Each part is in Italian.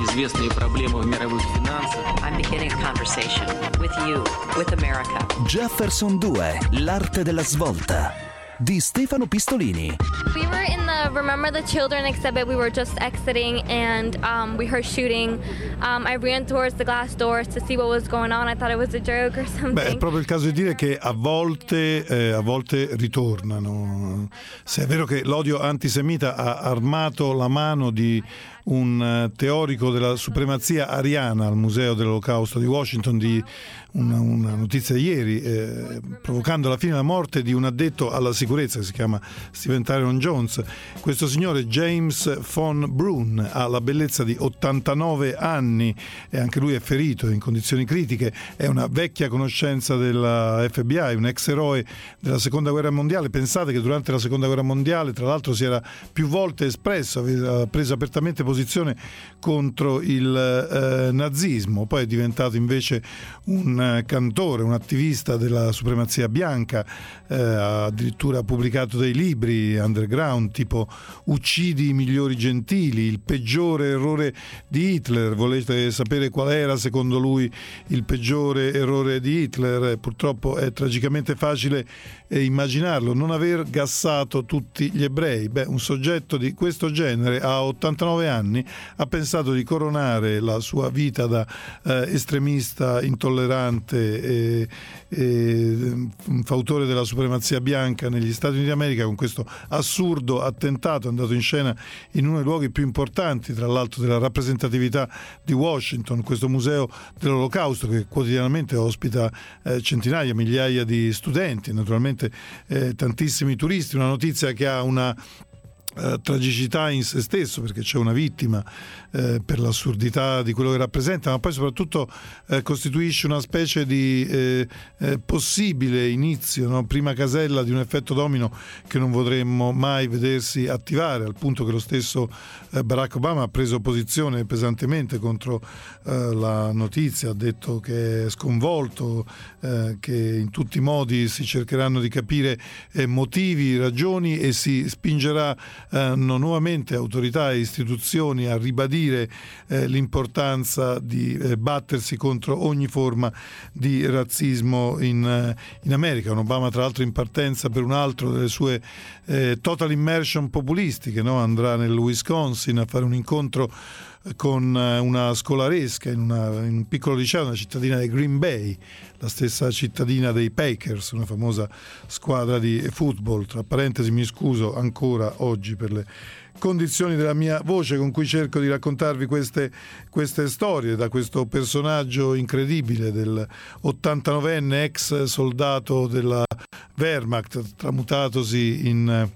известные проблемы в мировых финансах. I'm beginning a conversation with you, with America. Jefferson 2, l'arte della svolta di Stefano Pistolini. We were in the Remember the Children exhibit. We were just exiting and we heard shooting. I ran towards the glass doors to see what was going on. I thought it was a joke or something. Beh, è proprio il caso di dire che a volte ritornano. Se è vero che l'odio antisemita ha armato la mano di un teorico della supremazia ariana al Museo dell'Olocausto di Washington, di una notizia di ieri, provocando alla fine la morte di un addetto alla sicurezza che si chiama Steven Tyron Jones. Questo signore James von Brunn ha la bellezza di 89 anni e anche lui è ferito in condizioni critiche, è una vecchia conoscenza della FBI, un ex eroe della Seconda Guerra Mondiale. Pensate che durante la Seconda Guerra Mondiale tra l'altro si era più volte espresso, aveva preso apertamente posizione contro il nazismo, poi è diventato invece un cantore, un attivista della supremazia bianca, ha addirittura pubblicato dei libri underground tipo Uccidi i migliori gentili, il peggiore errore di Hitler. Volete sapere qual era secondo lui il peggiore errore di Hitler? Purtroppo è tragicamente facile immaginarlo: non aver gassato tutti gli ebrei. Beh, un soggetto di questo genere a 89 anni ha pensato di coronare la sua vita da estremista intollerante e fautore della supremazia bianca negli Stati Uniti d'America con questo assurdo attentato andato in scena in uno dei luoghi più importanti, tra l'altro, della rappresentatività di Washington, questo museo dell'Olocausto che quotidianamente ospita centinaia, migliaia di studenti, naturalmente tantissimi turisti. Una notizia che ha una tragicità in se stesso, perché c'è una vittima per l'assurdità di quello che rappresenta, ma poi soprattutto costituisce una specie di possibile inizio, no? Prima casella di un effetto domino che non vorremmo mai vedersi attivare, al punto che lo stesso Barack Obama ha preso posizione pesantemente contro la notizia, ha detto che è sconvolto, che in tutti i modi si cercheranno di capire motivi, ragioni, e si spingerà nuovamente autorità e istituzioni a ribadire l'importanza di battersi contro ogni forma di razzismo in America. Un Obama tra l'altro in partenza per un altro delle sue total immersion populistiche, no? Andrà nel Wisconsin a fare un incontro con una scolaresca in un piccolo liceo, una cittadina di Green Bay, la stessa cittadina dei Packers, una famosa squadra di football. Tra parentesi, mi scuso ancora oggi per le condizioni della mia voce con cui cerco di raccontarvi queste storie, da questo personaggio incredibile del 89enne ex soldato della Wehrmacht, tramutatosi in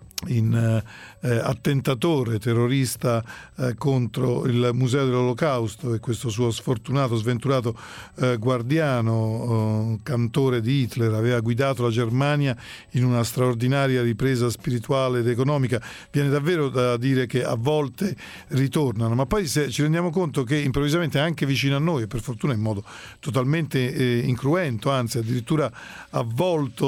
attentatore terrorista contro il Museo dell'Olocausto, e questo suo sfortunato, sventurato guardiano, cantore di Hitler, aveva guidato la Germania in una straordinaria ripresa spirituale ed economica. Viene davvero da dire che a volte ritornano, ma poi se ci rendiamo conto che improvvisamente anche vicino a noi, e per fortuna in modo totalmente incruento, anzi addirittura avvolto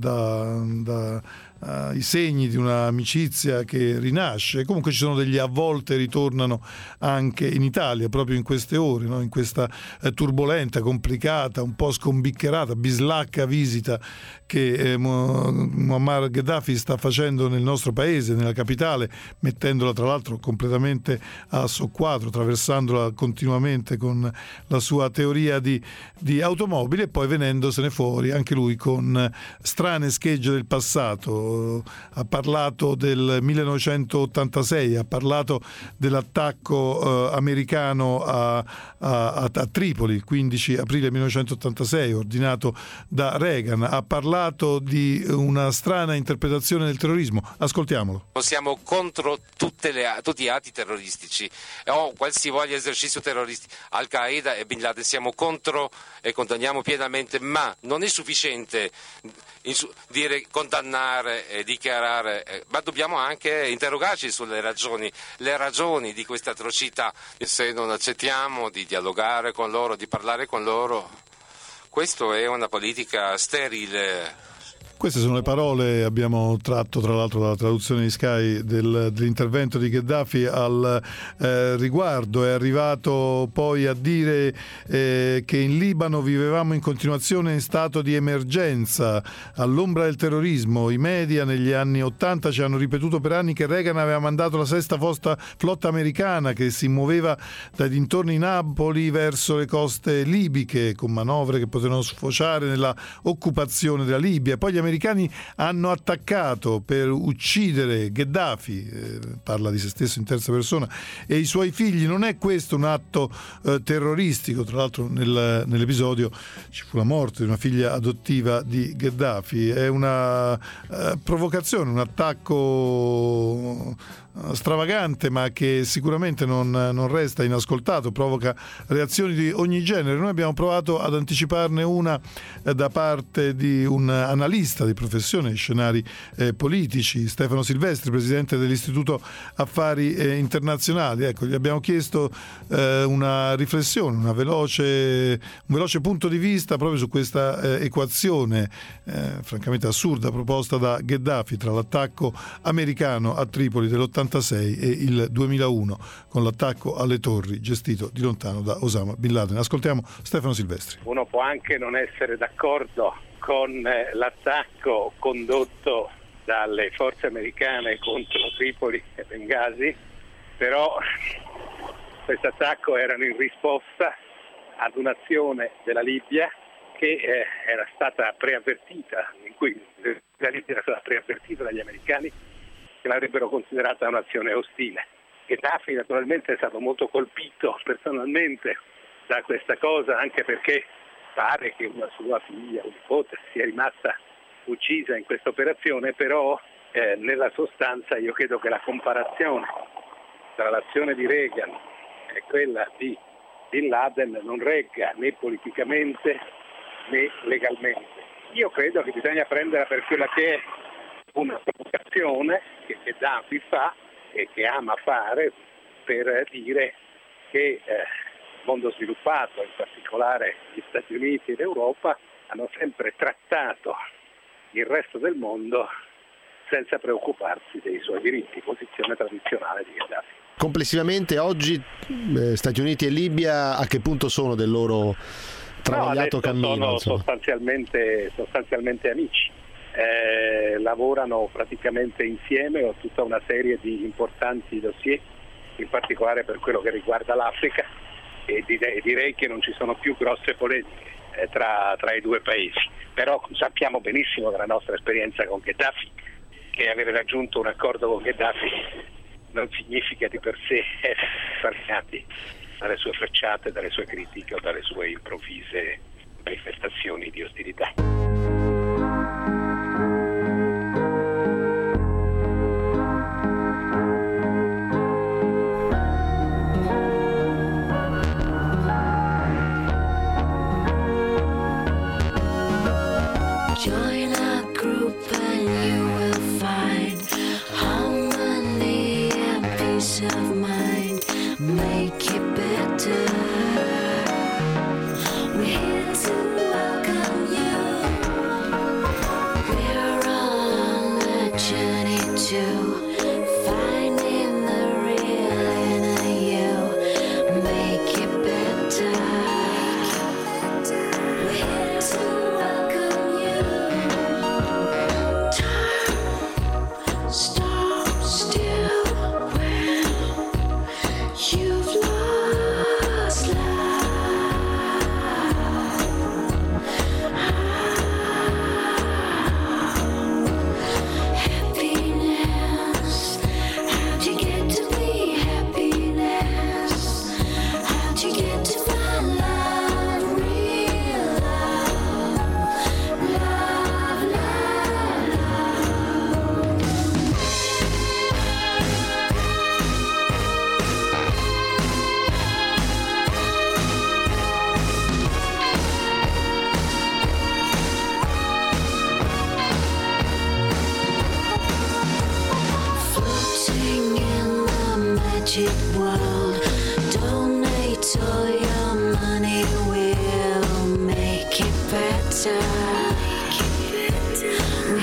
i segni di un'amicizia che rinasce. Comunque ci sono degli a volte ritornano anche in Italia, proprio in queste ore, no? In questa turbolenta, complicata, un po' scombiccherata, bislacca visita che Muammar Gheddafi sta facendo nel nostro paese, nella capitale, mettendola tra l'altro completamente a soqquadro, attraversandola continuamente con la sua teoria di automobili, e poi venendosene fuori anche lui con strane schegge del passato. Ha parlato del 1986, ha parlato dell'attacco americano a Tripoli, 15 aprile 1986, ordinato da Reagan. Ha parlato di una strana interpretazione del terrorismo. Ascoltiamolo. Siamo contro tutti gli atti terroristici o qualsivoglia esercizio terroristico. Al-Qaeda e Bin Laden siamo contro e condanniamo pienamente, ma non è sufficiente dire, condannare e dichiarare, ma dobbiamo anche interrogarci sulle ragioni di queste atrocità. Se non accettiamo di dialogare con loro, di parlare con loro, questo è una politica sterile. Queste sono le parole, abbiamo tratto tra l'altro dalla traduzione di Sky dell'intervento di Gheddafi al riguardo. È arrivato poi a dire che in Libano vivevamo in continuazione in stato di emergenza, all'ombra del terrorismo. I media negli anni 80 ci hanno ripetuto per anni che Reagan aveva mandato la sesta flotta americana che si muoveva dai dintorni di Napoli verso le coste libiche, con manovre che potevano sfociare nella occupazione della Libia. Poi gli americani hanno attaccato per uccidere Gheddafi, parla di se stesso in terza persona, e i suoi figli. Non è questo un atto terroristico? Tra l'altro nell'episodio ci fu la morte di una figlia adottiva di Gheddafi. È una provocazione, un attacco stravagante, ma che sicuramente non resta inascoltato, provoca reazioni di ogni genere. Noi abbiamo provato ad anticiparne una da parte di un analista di professione, scenari politici, Stefano Silvestri, presidente dell'Istituto Affari Internazionali. Ecco, gli abbiamo chiesto una riflessione, un veloce punto di vista proprio su questa equazione francamente assurda proposta da Gheddafi tra l'attacco americano a Tripoli dell'86 e il 2001 con l'attacco alle torri gestito di lontano da Osama Bin Laden. Ascoltiamo Stefano Silvestri. Uno può anche non essere d'accordo con l'attacco condotto dalle forze americane contro Tripoli e Bengasi, però questo attacco era in risposta ad un'azione della Libia che era stata preavvertita, in cui la Libia era stata preavvertita dagli americani che l'avrebbero considerata un'azione ostile. Gheddafi naturalmente è stato molto colpito personalmente da questa cosa, anche perché pare che una sua figlia, un nipote, sia rimasta uccisa in questa operazione, però nella sostanza io credo che la comparazione tra l'azione di Reagan e quella di Bin Laden non regga né politicamente né legalmente. Io credo che bisogna prenderla per quella che è una provocazione che Gheddafi fa e che ama fare per dire che il mondo sviluppato, in particolare gli Stati Uniti ed Europa, hanno sempre trattato il resto del mondo senza preoccuparsi dei suoi diritti, posizione tradizionale di Gheddafi. Complessivamente oggi Stati Uniti e Libia a che punto sono del loro travagliato cammino? Sono sostanzialmente amici. Lavorano praticamente insieme a tutta una serie di importanti dossier, in particolare per quello che riguarda l'Africa, e direi che non ci sono più grosse polemiche tra i due paesi. Però sappiamo benissimo dalla nostra esperienza con Gheddafi che avere raggiunto un accordo con Gheddafi non significa di per sé essere risparmiati dalle sue frecciate, dalle sue critiche o dalle sue improvvise manifestazioni di ostilità. Join a group and you will find harmony and peace of mind. Make it better. We're here to welcome you. We're on a journey to finding the real in you. Make it better. We're here to stop still when you've lost love. Happiness, how'd you get to be happiness? How'd you get to find love, real love, love, love, love? Floating in the magic world, donate all your money, we'll make it better. We're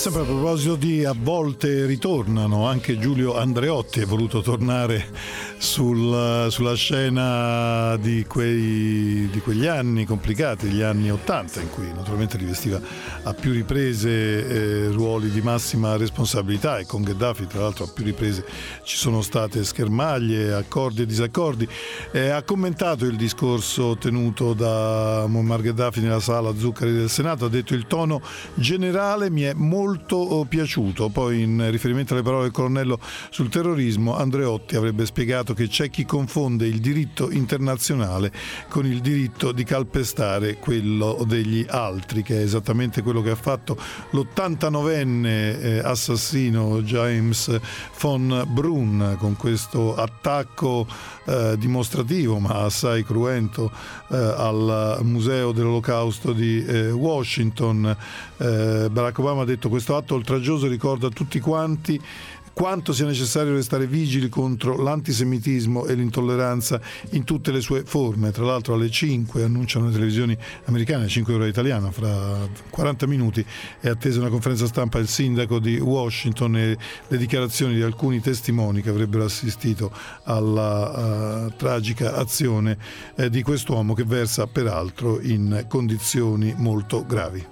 sempre a proposito di A volte ritornano, anche Giulio Andreotti è voluto tornare sulla scena di quegli anni complicati, gli anni '80, in cui naturalmente rivestiva a più riprese ruoli di massima responsabilità, e con Gheddafi tra l'altro a più riprese ci sono state schermaglie, accordi e disaccordi. Ha commentato il discorso tenuto da Muammar Gheddafi nella sala Zuccari del Senato, ha detto: il tono generale mi è molto piaciuto. Poi, in riferimento alle parole del colonnello sul terrorismo, Andreotti avrebbe spiegato che c'è chi confonde il diritto internazionale con il diritto di calpestare quello degli altri, che è esattamente quello che ha fatto l'89enne assassino James von Brunn con questo attacco dimostrativo ma assai cruento al Museo dell'Olocausto di Washington. Barack Obama ha detto: questo atto oltraggioso ricorda a tutti quanti quanto sia necessario restare vigili contro l'antisemitismo e l'intolleranza in tutte le sue forme. Tra l'altro alle 5 annunciano le televisioni americane, 5 ore italiana, fra 40 minuti è attesa una conferenza stampa del sindaco di Washington e le dichiarazioni di alcuni testimoni che avrebbero assistito alla tragica azione di quest'uomo, che versa peraltro in condizioni molto gravi.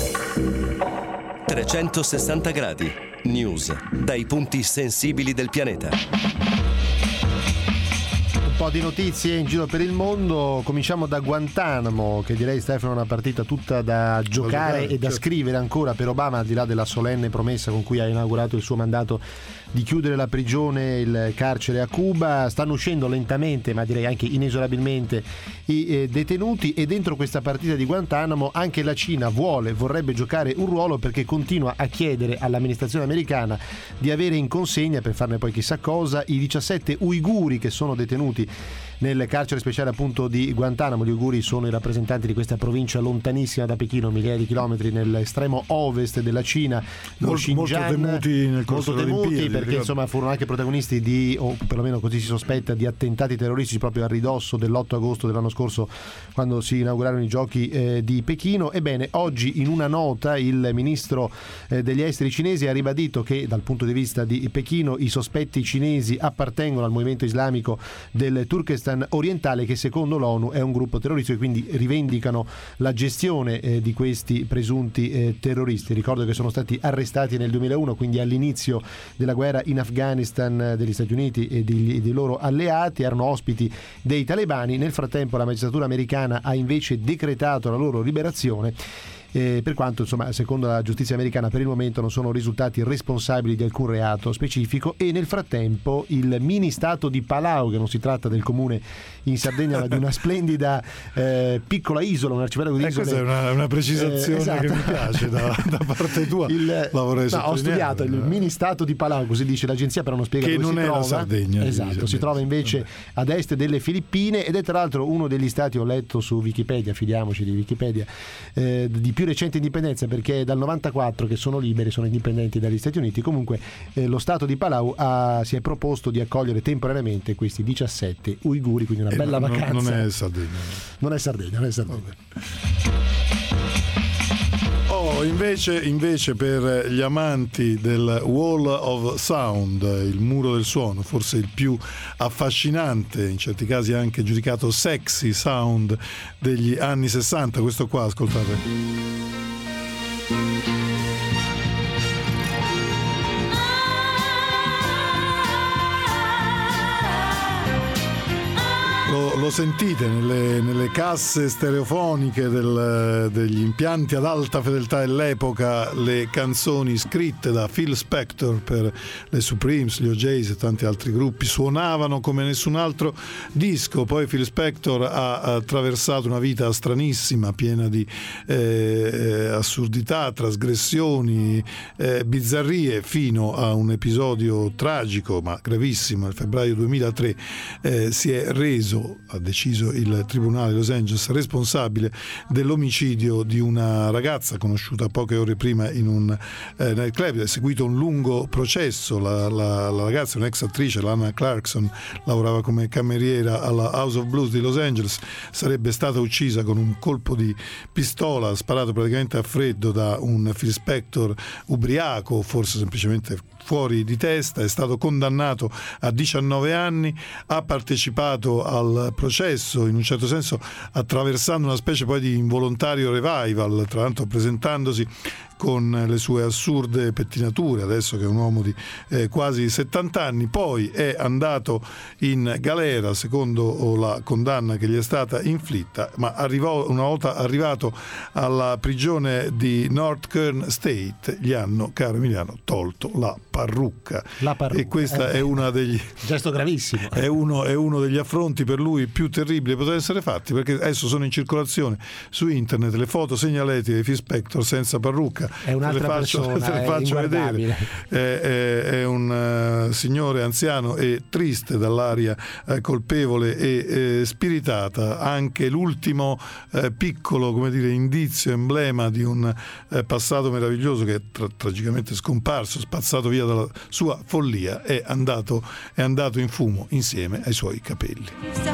360 gradi News dai punti sensibili del pianeta. Un po' di notizie in giro per il mondo. Cominciamo da Guantanamo, che direi, Stefano, è una partita tutta da giocare e da scrivere ancora per Obama, al di là della solenne promessa con cui ha inaugurato il suo mandato di chiudere la prigione, il carcere a Cuba. Stanno uscendo lentamente, ma direi anche inesorabilmente, i detenuti, e dentro questa partita di Guantanamo anche la Cina vorrebbe giocare un ruolo, perché continua a chiedere all'amministrazione americana di avere in consegna, per farne poi chissà cosa, i 17 uiguri che sono detenuti nel carcere speciale appunto di Guantanamo. Gli uiguri sono i rappresentanti di questa provincia lontanissima da Pechino, migliaia di chilometri nell'estremo ovest della Cina, molto temuti nel corso delle Olimpiadi, perché insomma furono anche protagonisti di, o perlomeno così si sospetta, di attentati terroristici proprio a ridosso dell'8 agosto dell'anno scorso, quando si inaugurarono i giochi di Pechino. Ebbene, oggi in una nota il ministro degli esteri cinese ha ribadito che dal punto di vista di Pechino i sospetti cinesi appartengono al movimento islamico del Turkestan orientale, che secondo l'ONU è un gruppo terroristico, e quindi rivendicano la gestione di questi presunti terroristi. Ricordo che sono stati arrestati nel 2001, quindi all'inizio della guerra in Afghanistan degli Stati Uniti e dei loro alleati, erano ospiti dei talebani. Nel frattempo la magistratura americana ha invece decretato la loro liberazione, per quanto insomma secondo la giustizia americana per il momento non sono risultati responsabili di alcun reato specifico. E nel frattempo il mini stato di Palau, che non si tratta del comune in Sardegna ma di una splendida piccola isola, un arcipelago di isole. Questa è una precisazione esatto, che mi piace da parte tua. Ho studiato il mini stato di Palau, così dice l'agenzia, però non spiega che dove non si è trova. La Sardegna, esatto, si trova invece ad est delle Filippine, ed è tra l'altro uno degli stati, ho letto su Wikipedia, fidiamoci di Wikipedia, di più recente indipendenza, perché è dal 94 che sono liberi, sono indipendenti dagli Stati Uniti. Comunque lo Stato di Palau si è proposto di accogliere temporaneamente questi 17 uiguri, quindi una bella vacanza. Non è Sardegna. Non è Sardegna. Invece per gli amanti del Wall of Sound, il muro del suono, forse il più affascinante, in certi casi anche giudicato sexy sound degli anni 60, questo qua, ascoltate. Lo sentite nelle casse stereofoniche degli impianti ad alta fedeltà dell'epoca, le canzoni scritte da Phil Spector per le Supremes, gli O'Jays e tanti altri gruppi suonavano come nessun altro disco. Poi Phil Spector ha attraversato una vita stranissima, piena di assurdità, trasgressioni, bizzarrie, fino a un episodio tragico ma gravissimo. Nel febbraio 2003 si è reso ha deciso il tribunale di Los Angeles, responsabile dell'omicidio di una ragazza conosciuta poche ore prima in un nightclub. È seguito un lungo processo. La ragazza, un'ex attrice, Lana Clarkson, lavorava come cameriera alla House of Blues di Los Angeles, sarebbe stata uccisa con un colpo di pistola sparato praticamente a freddo da un Phil Spector ubriaco, forse semplicemente fuori di testa. È stato condannato a 19 anni, ha partecipato al processo in un certo senso attraversando una specie poi di involontario revival, tra l'altro presentandosi con le sue assurde pettinature, adesso che è un uomo di quasi 70 anni. Poi è andato in galera secondo la condanna che gli è stata inflitta, ma una volta arrivato alla prigione di North Kern State gli hanno, caro Emiliano, tolto la parrucca. E questa è una degli gesto gravissimo. È uno degli affronti per lui più terribili che potevano essere fatti, perché adesso sono in circolazione su internet le foto segnaletiche di Phil Spector senza parrucca. È un'altra persona, te le faccio vedere. È un signore anziano e triste dall'aria colpevole e spiritata. Anche l'ultimo piccolo, come dire, indizio, emblema di un passato meraviglioso che è tragicamente scomparso, spazzato via dalla sua follia, è andato in fumo insieme ai suoi capelli.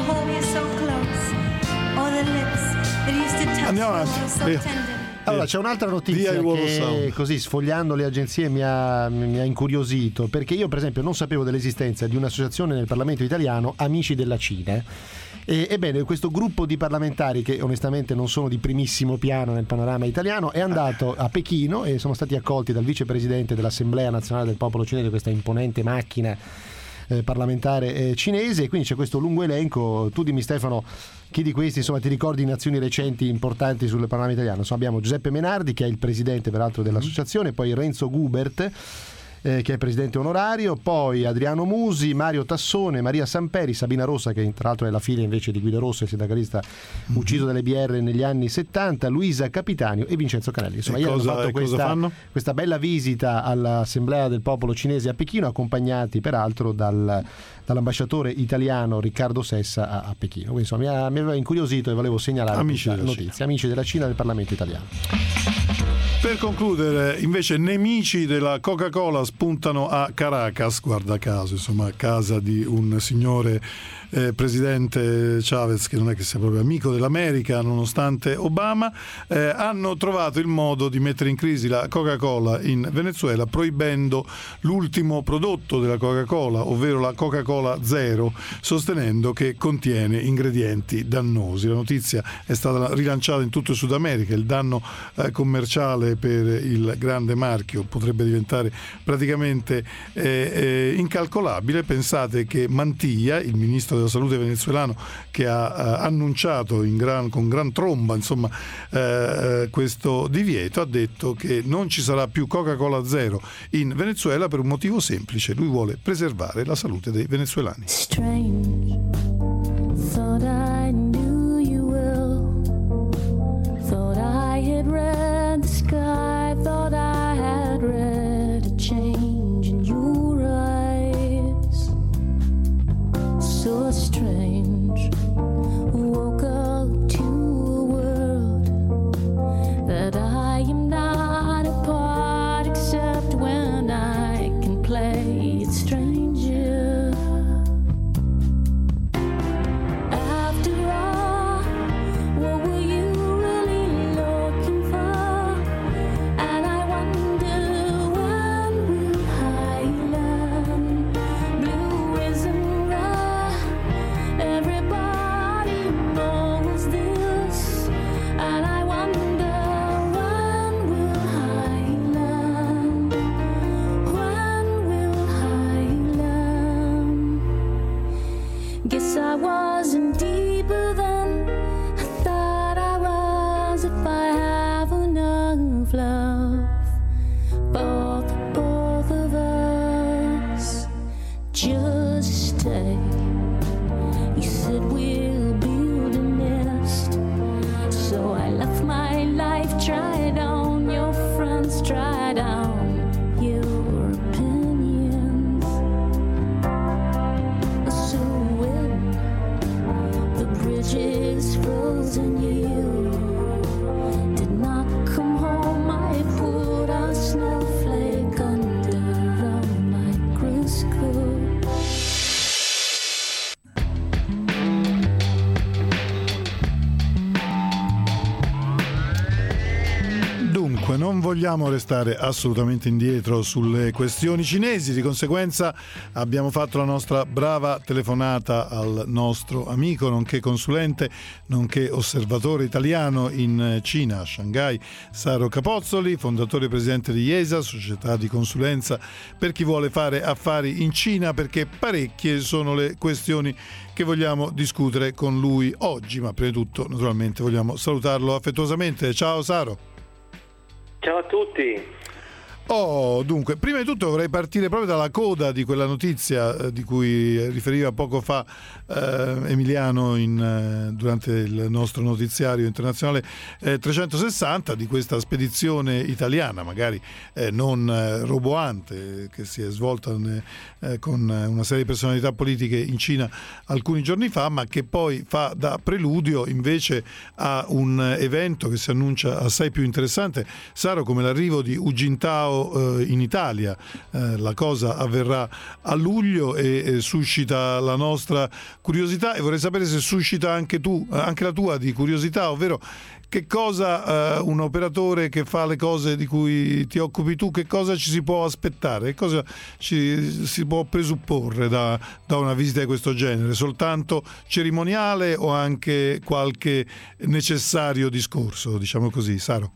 Andiamo avanti. Allora, c'è un'altra notizia che, così sfogliando le agenzie, mi ha incuriosito, perché io per esempio non sapevo dell'esistenza di un'associazione nel Parlamento italiano, Amici della Cina. Ebbene, questo gruppo di parlamentari, che onestamente non sono di primissimo piano nel panorama italiano, è andato a Pechino e sono stati accolti dal vicepresidente dell'Assemblea Nazionale del Popolo Cinese, questa imponente macchina parlamentare cinese, e quindi c'è questo lungo elenco. Tu dimmi, Stefano, chi di questi insomma ti ricordi in azioni recenti importanti sul panorama italiano? Insomma, abbiamo Giuseppe Menardi, che è il presidente peraltro dell'associazione, poi Renzo Gubert, che è presidente onorario, poi Adriano Musi, Mario Tassone, Maria Samperi, Sabina Rossa, che tra l'altro è la figlia invece di Guido Rossa, il sindacalista ucciso dalle BR negli anni 70, Luisa Capitanio e Vincenzo Canelli. Insomma, ieri hanno fatto questa bella visita all'Assemblea del Popolo Cinese a Pechino, accompagnati peraltro dall'ambasciatore italiano Riccardo Sessa a Pechino. Quindi insomma mi aveva incuriosito e volevo segnalare questa notizia. Amici della Cina del Parlamento italiano. Per concludere, invece, nemici della Coca-Cola spuntano a Caracas, guarda caso, insomma, casa di un signore presidente Chavez, che non è che sia proprio amico dell'America nonostante Obama. Hanno trovato il modo di mettere in crisi la Coca-Cola in Venezuela, proibendo l'ultimo prodotto della Coca-Cola, ovvero la Coca-Cola Zero, sostenendo che contiene ingredienti dannosi. La notizia è stata rilanciata in tutto il Sud America. Il danno commerciale per il grande marchio potrebbe diventare praticamente incalcolabile. Pensate che Mantilla, il ministro della salute venezuelano, che ha annunciato con gran tromba insomma questo divieto, ha detto che non ci sarà più Coca-Cola Zero in Venezuela per un motivo semplice: lui vuole preservare la salute dei venezuelani. Strange, thought I knew you well, thought I had read the sky, thought I had read a change in your eyes. So strange, woke up to a world that I am not a part, except when I can play it stranger. After e non vogliamo restare assolutamente indietro sulle questioni cinesi, di conseguenza abbiamo fatto la nostra brava telefonata al nostro amico, nonché consulente, nonché osservatore italiano in Cina, a Shanghai, Saro Capozzoli, fondatore e presidente di IESA, società di consulenza per chi vuole fare affari in Cina, perché parecchie sono le questioni che vogliamo discutere con lui oggi, ma prima di tutto naturalmente vogliamo salutarlo affettuosamente. Ciao Saro. Ciao a tutti. Dunque, prima di tutto vorrei partire proprio dalla coda di quella notizia di cui riferiva poco fa Emiliano durante il nostro notiziario internazionale 360, di questa spedizione italiana, magari non roboante, che si è svolta con una serie di personalità politiche in Cina alcuni giorni fa, ma che poi fa da preludio invece a un evento che si annuncia assai più interessante, Saro, come l'arrivo di Hu Jintao in Italia. La cosa avverrà a luglio e suscita la nostra curiosità, e vorrei sapere se suscita anche la tua di curiosità, ovvero che cosa un operatore che fa le cose di cui ti occupi tu, che cosa ci si può aspettare, che cosa si può presupporre da una visita di questo genere? Soltanto cerimoniale o anche qualche necessario discorso, diciamo così, Saro?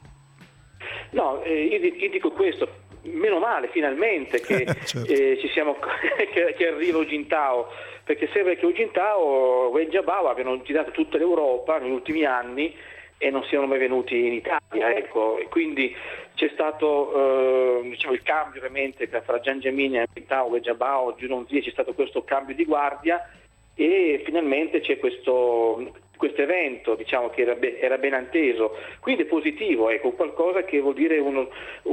No, io dico questo, meno male finalmente che certo. ci siamo che arriva Hu Jintao, perché sembra che Hu Jintao e Wen Jiabao abbiano girato tutta l'Europa negli ultimi anni e non siano mai venuti in Italia, ecco. E quindi c'è stato il cambio ovviamente fra Jiang Zemin e Hu Jintao, Wen Jiabao, Junonzi, c'è stato questo cambio di guardia e finalmente c'è questo evento, diciamo, che era ben atteso, quindi è positivo, ecco, qualcosa che vuol dire un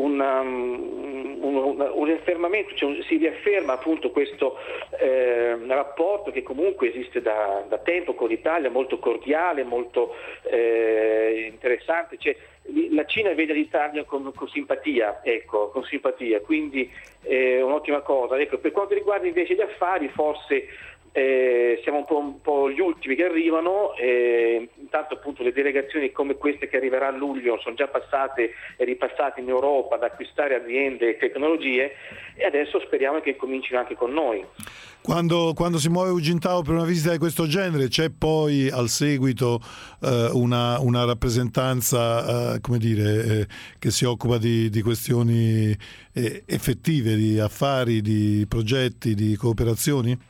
affermamento, cioè si riafferma appunto questo rapporto che comunque esiste da tempo con l'Italia, molto cordiale, molto interessante, cioè, la Cina vede l'Italia con simpatia, ecco, con simpatia, quindi è un'ottima cosa. Ecco, per quanto riguarda invece gli affari, forse siamo un po' gli ultimi che arrivano, intanto appunto le delegazioni come queste che arriverà a luglio sono già passate e ripassate in Europa ad acquistare aziende e tecnologie, e adesso speriamo che comincino anche con noi. Quando si muove Hu Jintao per una visita di questo genere, c'è poi al seguito una rappresentanza che si occupa di questioni effettive, di affari, di progetti, di cooperazioni?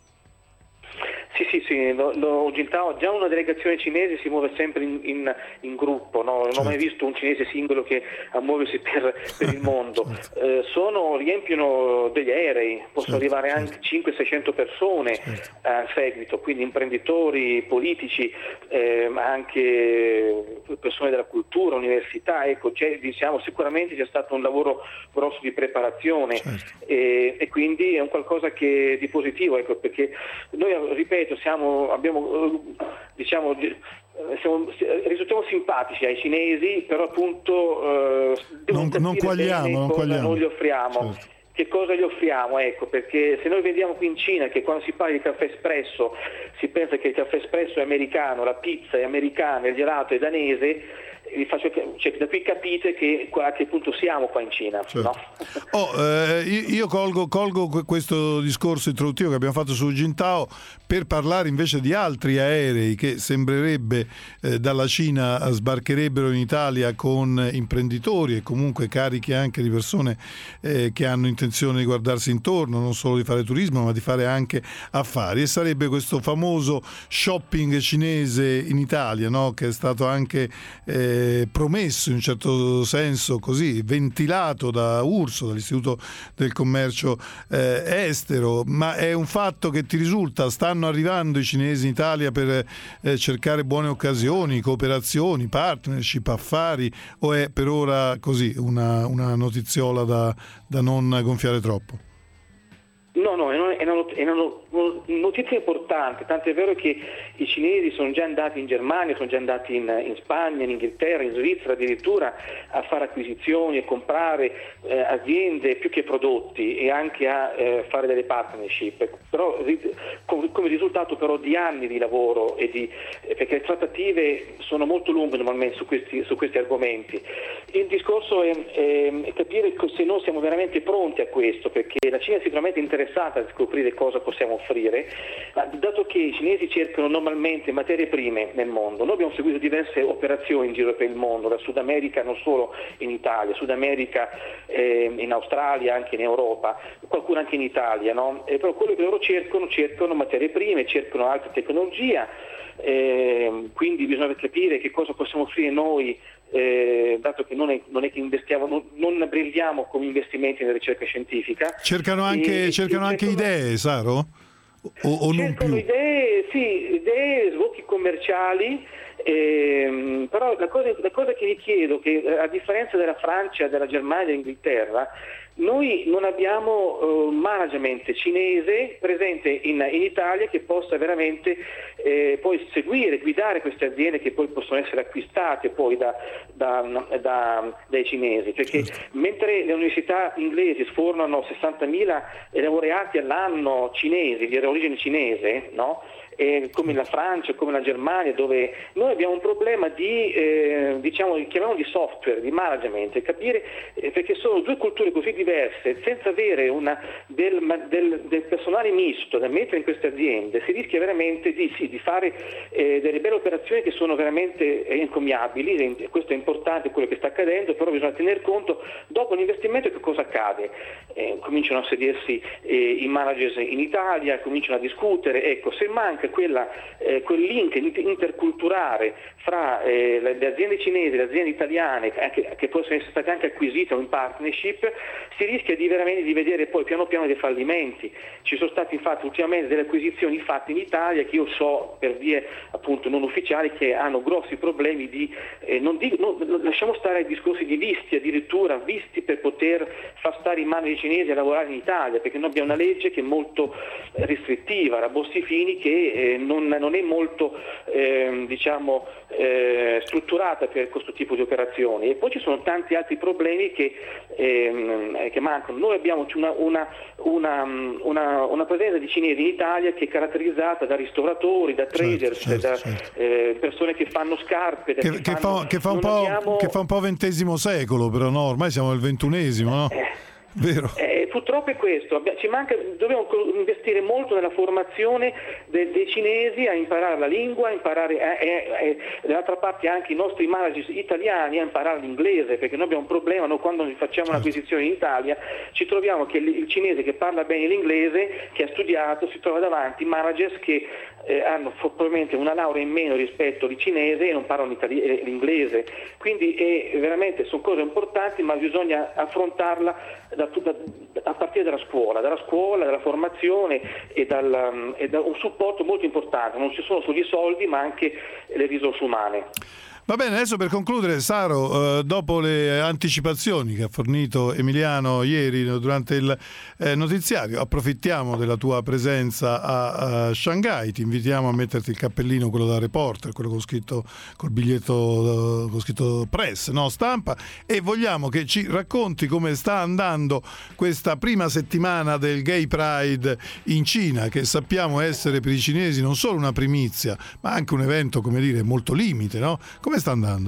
Sì, Hu Jintao, già una delegazione cinese si muove sempre in gruppo, no? Non ho mai visto un cinese singolo che a muoversi per il mondo. Riempiono degli aerei, possono arrivare anche 500-600 persone a seguito, quindi imprenditori, politici, ma anche persone della cultura, università, ecco, sicuramente c'è stato un lavoro grosso di preparazione, e quindi è un qualcosa che di positivo, ecco, perché noi, ripeto, risultiamo simpatici ai cinesi, però appunto non quagliamo. Noi gli offriamo. Certo. Che cosa gli offriamo? Ecco, perché se noi vediamo qui in Cina che quando si parla di caffè espresso si pensa che il caffè espresso è americano, la pizza è americana, il gelato è danese, da qui capite a che punto siamo qua in Cina. Certo. No? Io colgo questo discorso introduttivo che abbiamo fatto su Hu Jintao per parlare invece di altri aerei che sembrerebbe dalla Cina sbarcherebbero in Italia con imprenditori e comunque carichi anche di persone che hanno intenzione di guardarsi intorno, non solo di fare turismo ma di fare anche affari, e sarebbe questo famoso shopping cinese in Italia, no? Che è stato anche promesso in un certo senso, così ventilato da Urso, dall'Istituto del Commercio Estero. Ma è un fatto che ti risulta? Stanno arrivando i cinesi in Italia per cercare buone occasioni, cooperazioni, partnership, affari, o è per ora così una notiziola da non gonfiare troppo? No, è una notizia importante, tanto è vero che i cinesi sono già andati in Germania, sono già andati in Spagna, in Inghilterra, in Svizzera addirittura a fare acquisizioni e comprare aziende più che prodotti e anche a fare delle partnership, però come risultato però di anni di lavoro perché le trattative sono molto lunghe normalmente su questi argomenti. Il discorso è capire se noi siamo veramente pronti a questo, perché la Cina è sicuramente interessata a scoprire cosa possiamo offrire, dato che i cinesi cercano normalmente materie prime nel mondo. Noi abbiamo seguito diverse operazioni in giro per il mondo, da Sud America, non solo in Italia, Sud America, in Australia, anche in Europa, qualcuno anche in Italia, no? Però quello che loro cercano materie prime, cercano alta tecnologia, quindi bisogna capire che cosa possiamo offrire noi, dato che non è che investiamo, non brilliamo come investimenti nella ricerca scientifica. Cercano anche idee, Saro? O non più? Idee, sbocchi commerciali. Però la cosa che vi chiedo, che a differenza della Francia, della Germania e dell'Inghilterra, noi non abbiamo management cinese presente in Italia che possa veramente poi seguire, guidare queste aziende che poi possono essere acquistate poi dai cinesi, perché mentre le università inglesi sfornano 60.000 laureati all'anno cinesi, di origine cinese, no? Come la Francia, come la Germania, dove noi abbiamo un problema di chiamiamolo di software, di management, capire perché sono due culture così diverse, senza avere del personale misto da mettere in queste aziende, si rischia veramente di fare delle belle operazioni che sono veramente encomiabili. Questo è importante, quello che sta accadendo, però bisogna tener conto dopo l'investimento che cosa accade. Cominciano a sedersi i managers in Italia, cominciano a discutere, ecco, se manca quel link interculturale fra le aziende cinesi e le aziende italiane, che possono essere state anche acquisite o in partnership, si rischia veramente di vedere poi piano piano dei fallimenti. Ci sono state infatti ultimamente delle acquisizioni fatte in Italia che io so per vie appunto non ufficiali che hanno grossi problemi lasciamo stare ai discorsi di visti, addirittura visti per poter far stare i manager cinesi a lavorare in Italia, perché noi abbiamo una legge che è molto restrittiva, la Bossi-Fini, che non è molto strutturata per questo tipo di operazioni. E poi ci sono tanti altri problemi che mancano. Noi abbiamo una presenza di cinesi in Italia che è caratterizzata da ristoratori, da traders, persone che fanno scarpe, che fa un po' XX secolo, però no, ormai siamo nel XXI, no? Vero. Purtroppo è questo, dobbiamo investire molto nella formazione dei cinesi a imparare la lingua, dall'altra parte anche i nostri manager italiani a imparare l'inglese, perché noi abbiamo un problema, noi quando facciamo un'acquisizione in Italia ci troviamo che il cinese che parla bene l'inglese, che ha studiato, si trova davanti managers che hanno probabilmente una laurea in meno rispetto al cinese e non parlano l'inglese, quindi veramente sono cose importanti, ma bisogna affrontarla a partire dalla scuola, dalla formazione e da un supporto molto importante. Non ci sono solo i soldi ma anche le risorse umane. Va bene, adesso per concludere, Saro, dopo le anticipazioni che ha fornito Emiliano ieri durante il notiziario, approfittiamo della tua presenza a Shanghai, ti invitiamo a metterti il cappellino, quello da reporter, quello con scritto col biglietto con scritto press, no, stampa, e vogliamo che ci racconti come sta andando questa prima settimana del Gay Pride in Cina, che sappiamo essere per i cinesi non solo una primizia, ma anche un evento, come dire, molto limite, no? Come sta andando?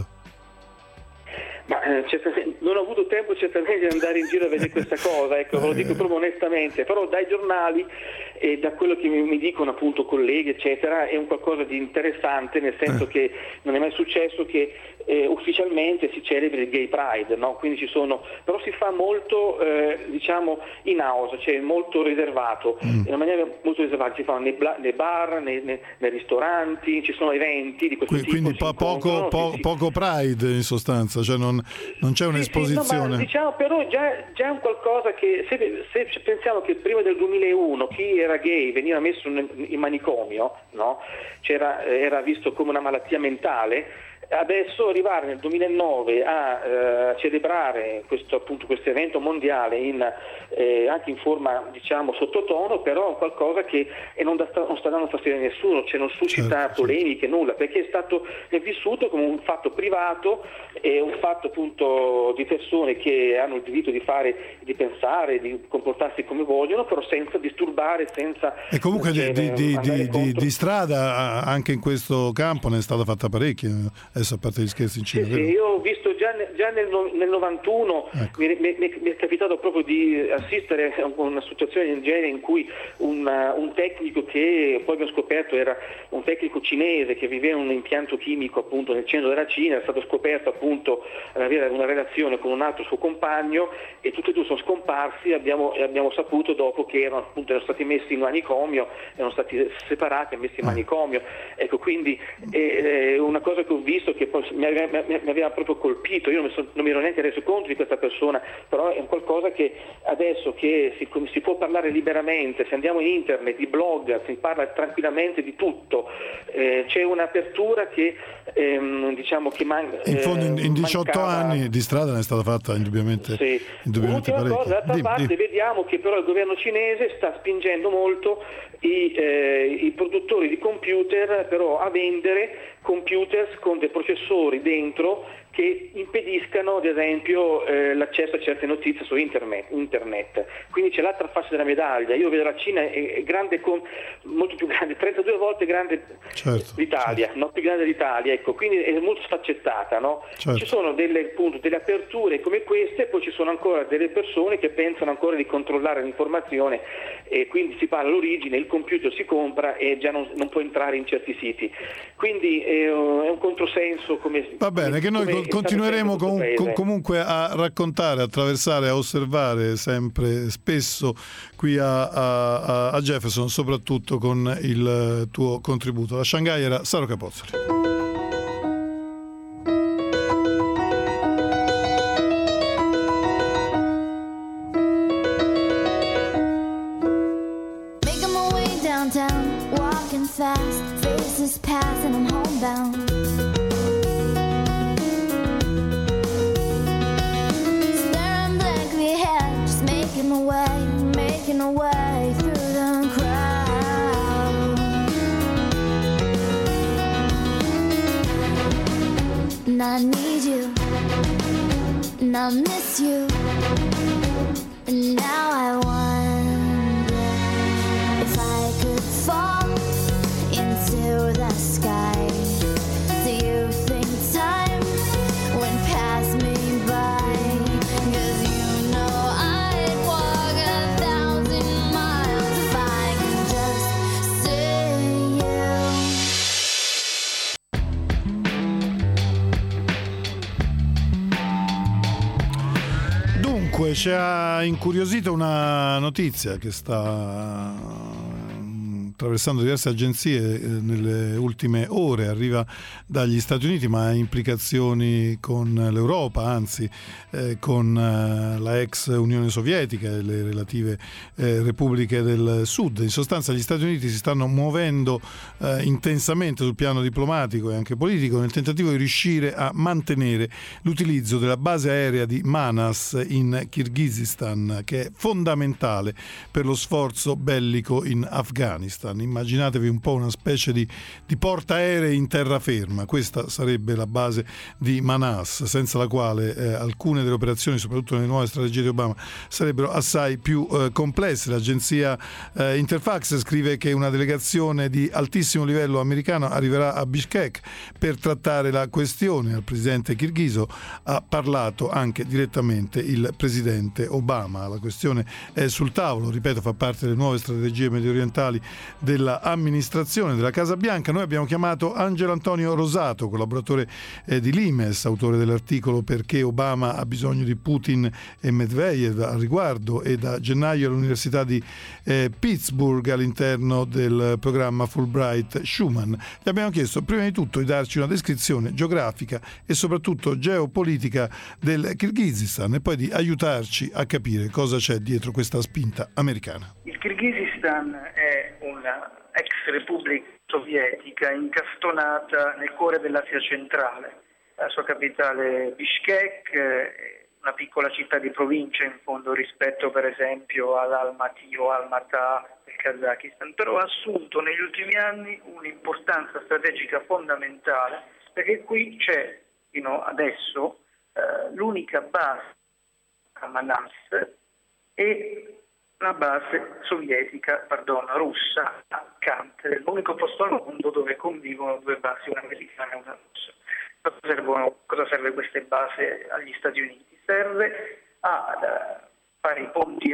Ma non ho avuto tempo certamente di andare in giro a vedere questa cosa, ecco, ve lo dico proprio onestamente, però dai giornali e da quello che mi dicono appunto colleghi eccetera è un qualcosa di interessante, nel senso che non è mai successo che ufficialmente si celebri il Gay Pride, no? Quindi però si fa molto in house, cioè molto riservato, in una maniera molto riservata, si fanno nei bar, nei ristoranti, ci sono eventi di questo tipo. Quindi poco Pride in sostanza, cioè non c'è un'esposizione. Sì, no, ma però già è un qualcosa che se pensiamo che prima del 2001 chi era gay veniva messo in manicomio, no? Era visto come una malattia mentale. Adesso arrivare nel 2009 a celebrare questo evento mondiale anche in forma, diciamo, sottotono, però è qualcosa che non sta dando fastidio a nessuno, cioè non suscita polemiche, nulla, perché è vissuto come un fatto privato, è un fatto appunto di persone che hanno il diritto di fare, di pensare, di comportarsi come vogliono, però senza disturbare, senza... E comunque di strada anche in questo campo ne è stata fatta parecchia, adesso a parte gli scherzi in Cina. Sì, io ho visto già nel 91, ecco. mi è capitato proprio di assistere a una situazione del genere in cui un tecnico, che poi abbiamo scoperto era un tecnico cinese che viveva in un impianto chimico appunto nel centro della Cina, è stato scoperto appunto avere una relazione con un altro suo compagno, e tutti e due sono scomparsi, e abbiamo saputo dopo che erano stati messi in manicomio, erano stati separati e messi in manicomio. Ecco, quindi una cosa che ho visto che poi mi aveva proprio colpito, io non mi ero neanche reso conto di questa persona, però è qualcosa che adesso che si può parlare liberamente, se andiamo in internet, di blog, si parla tranquillamente di tutto, c'è un'apertura che diciamo che manca. In fondo in 18 anni di strada ne è stata fatta indubbiamente parecchio. D'altra parte vediamo che però il governo cinese sta spingendo molto i produttori di computer però a vendere computers con dei processori dentro che impediscano ad esempio l'accesso a certe notizie su internet. Quindi c'è l'altra faccia della medaglia. Io vedo la Cina è grande, molto più grande, 32 volte grande d'Italia, no? Più grande d'Italia, ecco, quindi è molto sfaccettata, no? Ci sono delle aperture come queste, e poi ci sono ancora delle persone che pensano ancora di controllare l'informazione, e quindi si parla all'origine, il computer si compra e già non può entrare in certi siti. Quindi è un controsenso. Va bene, che noi continueremo comunque a raccontare, a attraversare, a osservare sempre, spesso qui a Jefferson, soprattutto con il tuo contributo. La Shanghai era Saro Capozzoli. Downtown, walking fast, faces pass and I'm homebound. Staring blankly ahead, just making a way through the crowd. And I need you, and I miss you, and now I wonder if I could fall into the sky. Do you think time went past me by? 'Cause you know I'd walk 1,000 miles if I could just see you. Dunque, ci ha incuriosito una notizia che sta attraversando diverse agenzie nelle ultime ore, arriva dagli Stati Uniti ma ha implicazioni con l'Europa, anzi con la ex Unione Sovietica e le relative repubbliche del Sud. In sostanza gli Stati Uniti si stanno muovendo intensamente sul piano diplomatico e anche politico nel tentativo di riuscire a mantenere l'utilizzo della base aerea di Manas in Kirghizistan, che è fondamentale per lo sforzo bellico in Afghanistan. Immaginatevi un po' una specie di portaerei in terraferma. Questa sarebbe la base di Manas, senza la quale alcune delle operazioni, soprattutto nelle nuove strategie di Obama, sarebbero assai più complesse. L'agenzia Interfax scrive che una delegazione di altissimo livello americano arriverà a Bishkek per trattare la questione. Al presidente kirghizo ha parlato anche direttamente il presidente Obama. La questione è sul tavolo, ripeto, fa parte delle nuove strategie mediorientali dell'amministrazione della Casa Bianca. Noi abbiamo chiamato Angelo Antonio Rosato, collaboratore di Limes, autore dell'articolo Perché Obama ha bisogno di Putin e Medvedev al riguardo, e da gennaio all'Università di Pittsburgh all'interno del programma Fulbright Schumann. Gli abbiamo chiesto prima di tutto di darci una descrizione geografica e soprattutto geopolitica del Kirghizistan e poi di aiutarci a capire cosa c'è dietro questa spinta americana. Il Kirghizistan è una ex repubblica sovietica incastonata nel cuore dell'Asia centrale. La sua capitale Bishkek, una piccola città di provincia in fondo rispetto per esempio all'Almaty o Almatà del Kazakistan, però ha assunto negli ultimi anni un'importanza strategica fondamentale, perché qui c'è fino adesso l'unica base a Manas e la base russa a Kant, l'unico posto al mondo dove convivono due basi, una americana e una russa. Cosa serve queste basi agli Stati Uniti? Serve a fare il ponte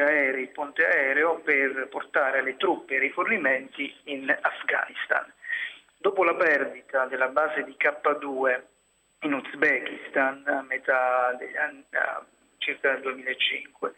aereo per portare le truppe e i rifornimenti in Afghanistan. Dopo la perdita della base di K2 in Uzbekistan a metà degli anni, circa nel 2005,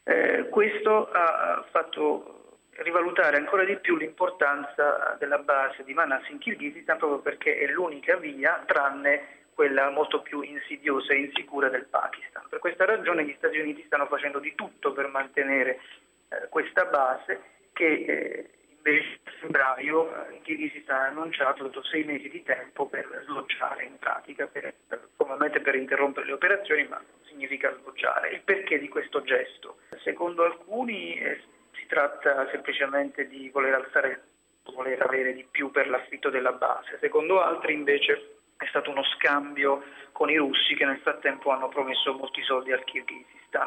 questo ha fatto rivalutare ancora di più l'importanza della base di Manas in Kirghizistan, proprio perché è l'unica via, tranne quella molto più insidiosa e insicura del Pakistan. Per questa ragione gli Stati Uniti stanno facendo di tutto per mantenere questa base che invece a febbraio il Kirghizistan ha annunciato dopo 6 mesi di tempo per sloggiare in pratica, probabilmente per interrompere le operazioni, ma significa sloggiare. Il perché di questo gesto? Secondo alcuni si tratta semplicemente di voler avere di più per l'affitto della base, secondo altri invece è stato uno scambio con i russi che nel frattempo hanno promesso molti soldi al Kirghizistan.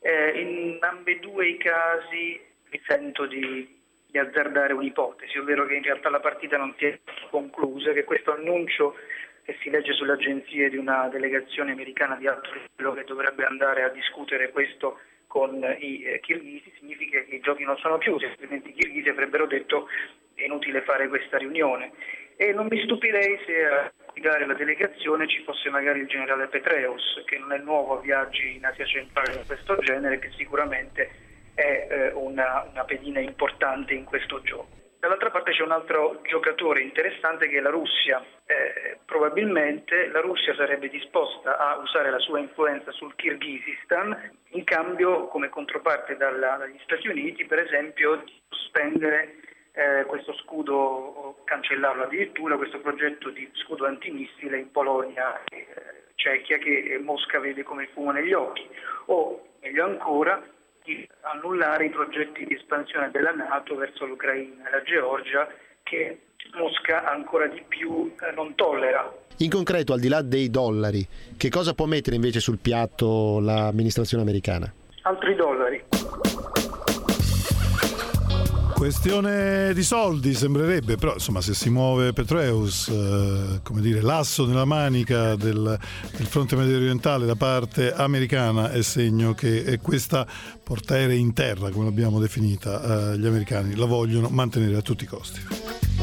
In ambedue i casi mi sento di azzardare un'ipotesi, ovvero che in realtà la partita non si è conclusa, che questo annuncio che si legge sulle agenzie di una delegazione americana di alto livello che dovrebbe andare a discutere questo con i kirghisi significa che i giochi non sono chiusi, altrimenti i kirghisi avrebbero detto è inutile fare questa riunione. E non mi stupirei se a guidare la delegazione ci fosse magari il generale Petraeus, che non è nuovo a viaggi in Asia centrale di questo genere, che sicuramente è una pedina importante in questo gioco. Dall'altra parte c'è un altro giocatore interessante che è la Russia. Probabilmente la Russia sarebbe disposta a usare la sua influenza sul Kirghizistan in cambio, come controparte dagli Stati Uniti, per esempio, di sospendere questo scudo o cancellarlo addirittura, questo progetto di scudo antimissile in Polonia e Cechia che Mosca vede come il fumo negli occhi, o meglio ancora di annullare i progetti di espansione della NATO verso l'Ucraina e la Georgia che Mosca ancora di più non tollera. In concreto, al di là dei dollari, che cosa può mettere invece sul piatto l'amministrazione americana? Altri dollari. Questione di soldi sembrerebbe, però insomma se si muove Petraeus, come dire, l'asso nella manica del fronte medio orientale da parte americana è segno che questa portaerei in terra, come l'abbiamo definita, gli americani la vogliono mantenere a tutti i costi.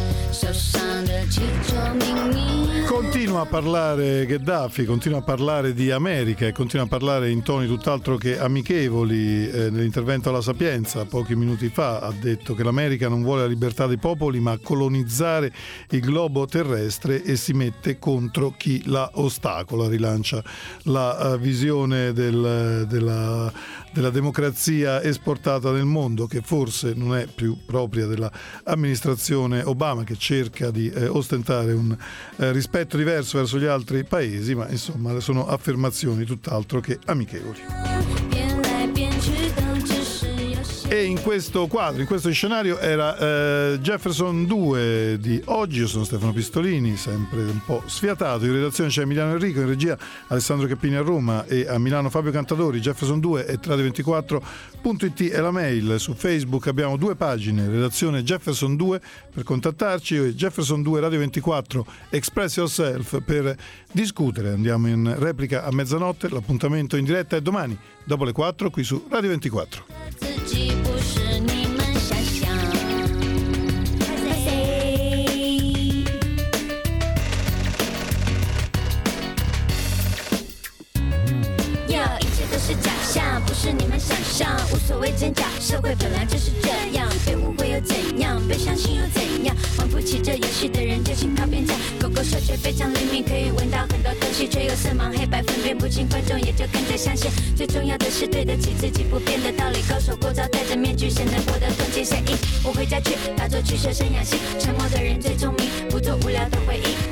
Continua a parlare Gheddafi, continua a parlare di America e continua a parlare in toni tutt'altro che amichevoli. Nell'intervento alla Sapienza pochi minuti fa ha detto che l'America non vuole la libertà dei popoli ma colonizzare il globo terrestre e si mette contro chi la ostacola. Rilancia la visione della democrazia esportata nel mondo, che forse non è più propria dell'amministrazione Obama, che cerca di ostentare un rispetto diverso verso gli altri paesi, ma insomma sono affermazioni tutt'altro che amichevoli. E in questo quadro, in questo scenario era Jefferson 2 di oggi. Io sono Stefano Pistolini, sempre un po' sfiatato. In redazione c'è Emiliano Enrico, in regia Alessandro Cappini a Roma e a Milano Fabio Cantadori. Jefferson 2 è radio24.it è la mail. Su Facebook abbiamo 2 pagine, redazione Jefferson 2 per contattarci e Jefferson 2 Radio 24 Express Yourself per discutere. Andiamo in replica a mezzanotte, l'appuntamento in diretta è domani dopo le 4 qui su Radio 24. 无所谓真假，社会本来就是这样，被误会又怎样，被相信又怎样？玩不起这游戏的人就请靠边站。狗狗嗅觉非常灵敏，可以闻到很多东西，却又色盲黑白分辨不信，观众也就跟着相信。最重要的是对得起自己不变的道理。高手过招，戴着面具显得活得动静神异。我回家去打作取舍生养性，沉默的人最聪明，不做无聊的回忆。